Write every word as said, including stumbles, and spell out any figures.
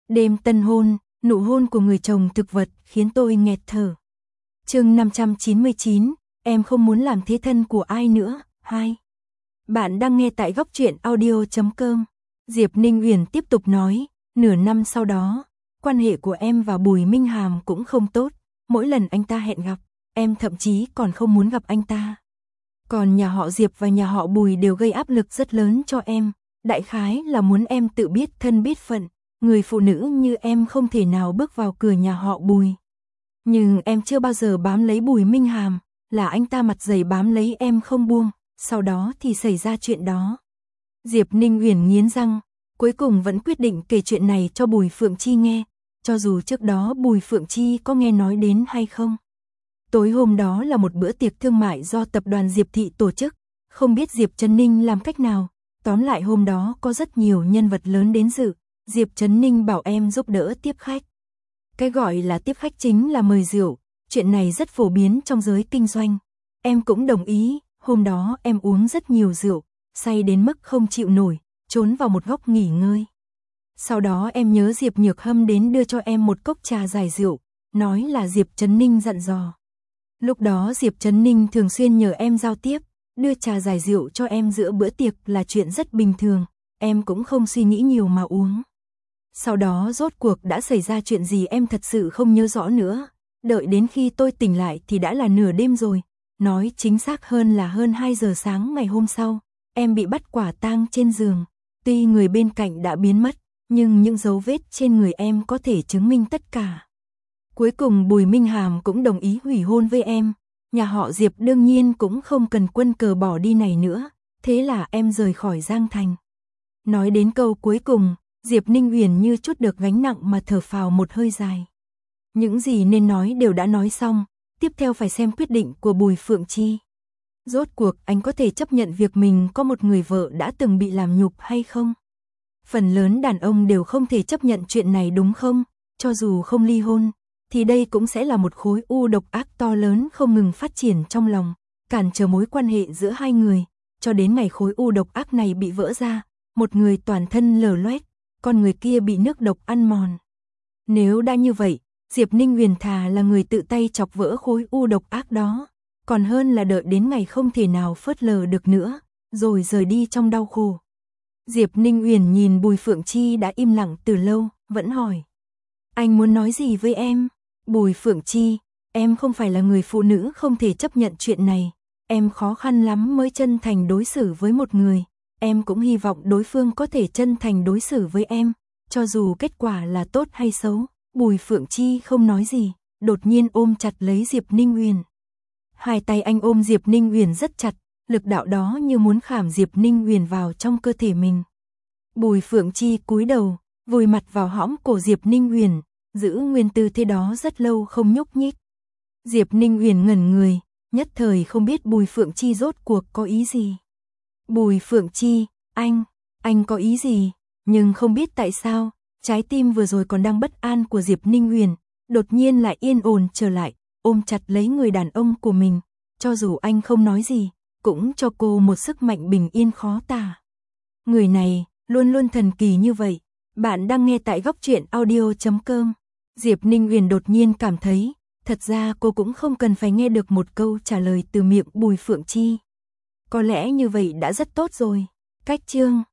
Đêm tân hôn, nụ hôn của người chồng thực vật khiến tôi nghẹt thở. Chương năm trăm chín mươi chín, em không muốn làm thế thân của ai nữa. hai. Bạn đang nghe tại góc truyện audio chấm com. Diệp Ninh Uyển tiếp tục nói, nửa năm sau đó, quan hệ của em và Bùi Minh Hàm cũng không tốt, mỗi lần anh ta hẹn gặp, em thậm chí còn không muốn gặp anh ta. Còn nhà họ Diệp và nhà họ Bùi đều gây áp lực rất lớn cho em, đại khái là muốn em tự biết thân biết phận, người phụ nữ như em không thể nào bước vào cửa nhà họ Bùi. Nhưng em chưa bao giờ bám lấy Bùi Minh Hàm, là anh ta mặt dày bám lấy em không buông, sau đó thì xảy ra chuyện đó. Diệp Ninh Uyển nghiến răng, cuối cùng vẫn quyết định kể chuyện này cho Bùi Phượng Chi nghe, cho dù trước đó Bùi Phượng Chi có nghe nói đến hay không. Tối hôm đó là một bữa tiệc thương mại do tập đoàn Diệp Thị tổ chức, không biết Diệp Trấn Ninh làm cách nào, tóm lại hôm đó có rất nhiều nhân vật lớn đến dự, Diệp Trấn Ninh bảo em giúp đỡ tiếp khách. Cái gọi là tiếp khách chính là mời rượu, chuyện này rất phổ biến trong giới kinh doanh. Em cũng đồng ý, hôm đó em uống rất nhiều rượu, say đến mức không chịu nổi, trốn vào một góc nghỉ ngơi. Sau đó em nhớ Diệp Nhược Hâm đến đưa cho em một cốc trà giải rượu, nói là Diệp Trấn Ninh dặn dò. Lúc đó Diệp Trấn Ninh thường xuyên nhờ em giao tiếp, đưa trà giải rượu cho em giữa bữa tiệc là chuyện rất bình thường, em cũng không suy nghĩ nhiều mà uống. Sau đó rốt cuộc đã xảy ra chuyện gì em thật sự không nhớ rõ nữa, đợi đến khi tôi tỉnh lại thì đã là nửa đêm rồi, nói chính xác hơn là hơn hai giờ sáng ngày hôm sau, em bị bắt quả tang trên giường, tuy người bên cạnh đã biến mất, nhưng những dấu vết trên người em có thể chứng minh tất cả. Cuối cùng Bùi Minh Hàm cũng đồng ý hủy hôn với em, nhà họ Diệp đương nhiên cũng không cần quân cờ bỏ đi này nữa, thế là em rời khỏi Giang Thành. Nói đến câu cuối cùng, Diệp Ninh Uyển như chút được gánh nặng mà thở phào một hơi dài. Những gì nên nói đều đã nói xong, tiếp theo phải xem quyết định của Bùi Phượng Chi. Rốt cuộc anh có thể chấp nhận việc mình có một người vợ đã từng bị làm nhục hay không? Phần lớn đàn ông đều không thể chấp nhận chuyện này đúng không? Cho dù không ly hôn, thì đây cũng sẽ là một khối u độc ác to lớn không ngừng phát triển trong lòng, cản trở mối quan hệ giữa hai người, cho đến ngày khối u độc ác này bị vỡ ra, một người toàn thân lở loét, còn người kia bị nước độc ăn mòn. Nếu đã như vậy, Diệp Ninh Uyển thà là người tự tay chọc vỡ khối u độc ác đó, còn hơn là đợi đến ngày không thể nào phớt lờ được nữa, rồi rời đi trong đau khổ. Diệp Ninh Uyển nhìn Bùi Phượng Chi đã im lặng từ lâu, vẫn hỏi. Anh muốn nói gì với em? Bùi Phượng Chi, em không phải là người phụ nữ không thể chấp nhận chuyện này, em khó khăn lắm mới chân thành đối xử với một người, em cũng hy vọng đối phương có thể chân thành đối xử với em, cho dù kết quả là tốt hay xấu. Bùi Phượng Chi không nói gì, đột nhiên ôm chặt lấy Diệp Ninh Uyển. Hai tay anh ôm Diệp Ninh Uyển rất chặt, lực đạo đó như muốn khảm Diệp Ninh Uyển vào trong cơ thể mình. Bùi Phượng Chi cúi đầu, vùi mặt vào hõm cổ Diệp Ninh Uyển, giữ nguyên tư thế đó rất lâu không nhúc nhích. Diệp Ninh Uyển ngẩn người, nhất thời không biết Bùi Phượng Chi rốt cuộc có ý gì. Bùi Phượng Chi, anh, anh có ý gì? Nhưng không biết tại sao, trái tim vừa rồi còn đang bất an của Diệp Ninh Uyển, đột nhiên lại yên ổn trở lại, ôm chặt lấy người đàn ông của mình, cho dù anh không nói gì, cũng cho cô một sức mạnh bình yên khó tả. Người này, luôn luôn thần kỳ như vậy. Bạn đang nghe tại góc truyện audio chấm com. Diệp Ninh Uyển đột nhiên cảm thấy, thật ra cô cũng không cần phải nghe được một câu trả lời từ miệng Bùi Phượng Chi. Có lẽ như vậy đã rất tốt rồi. Cách chương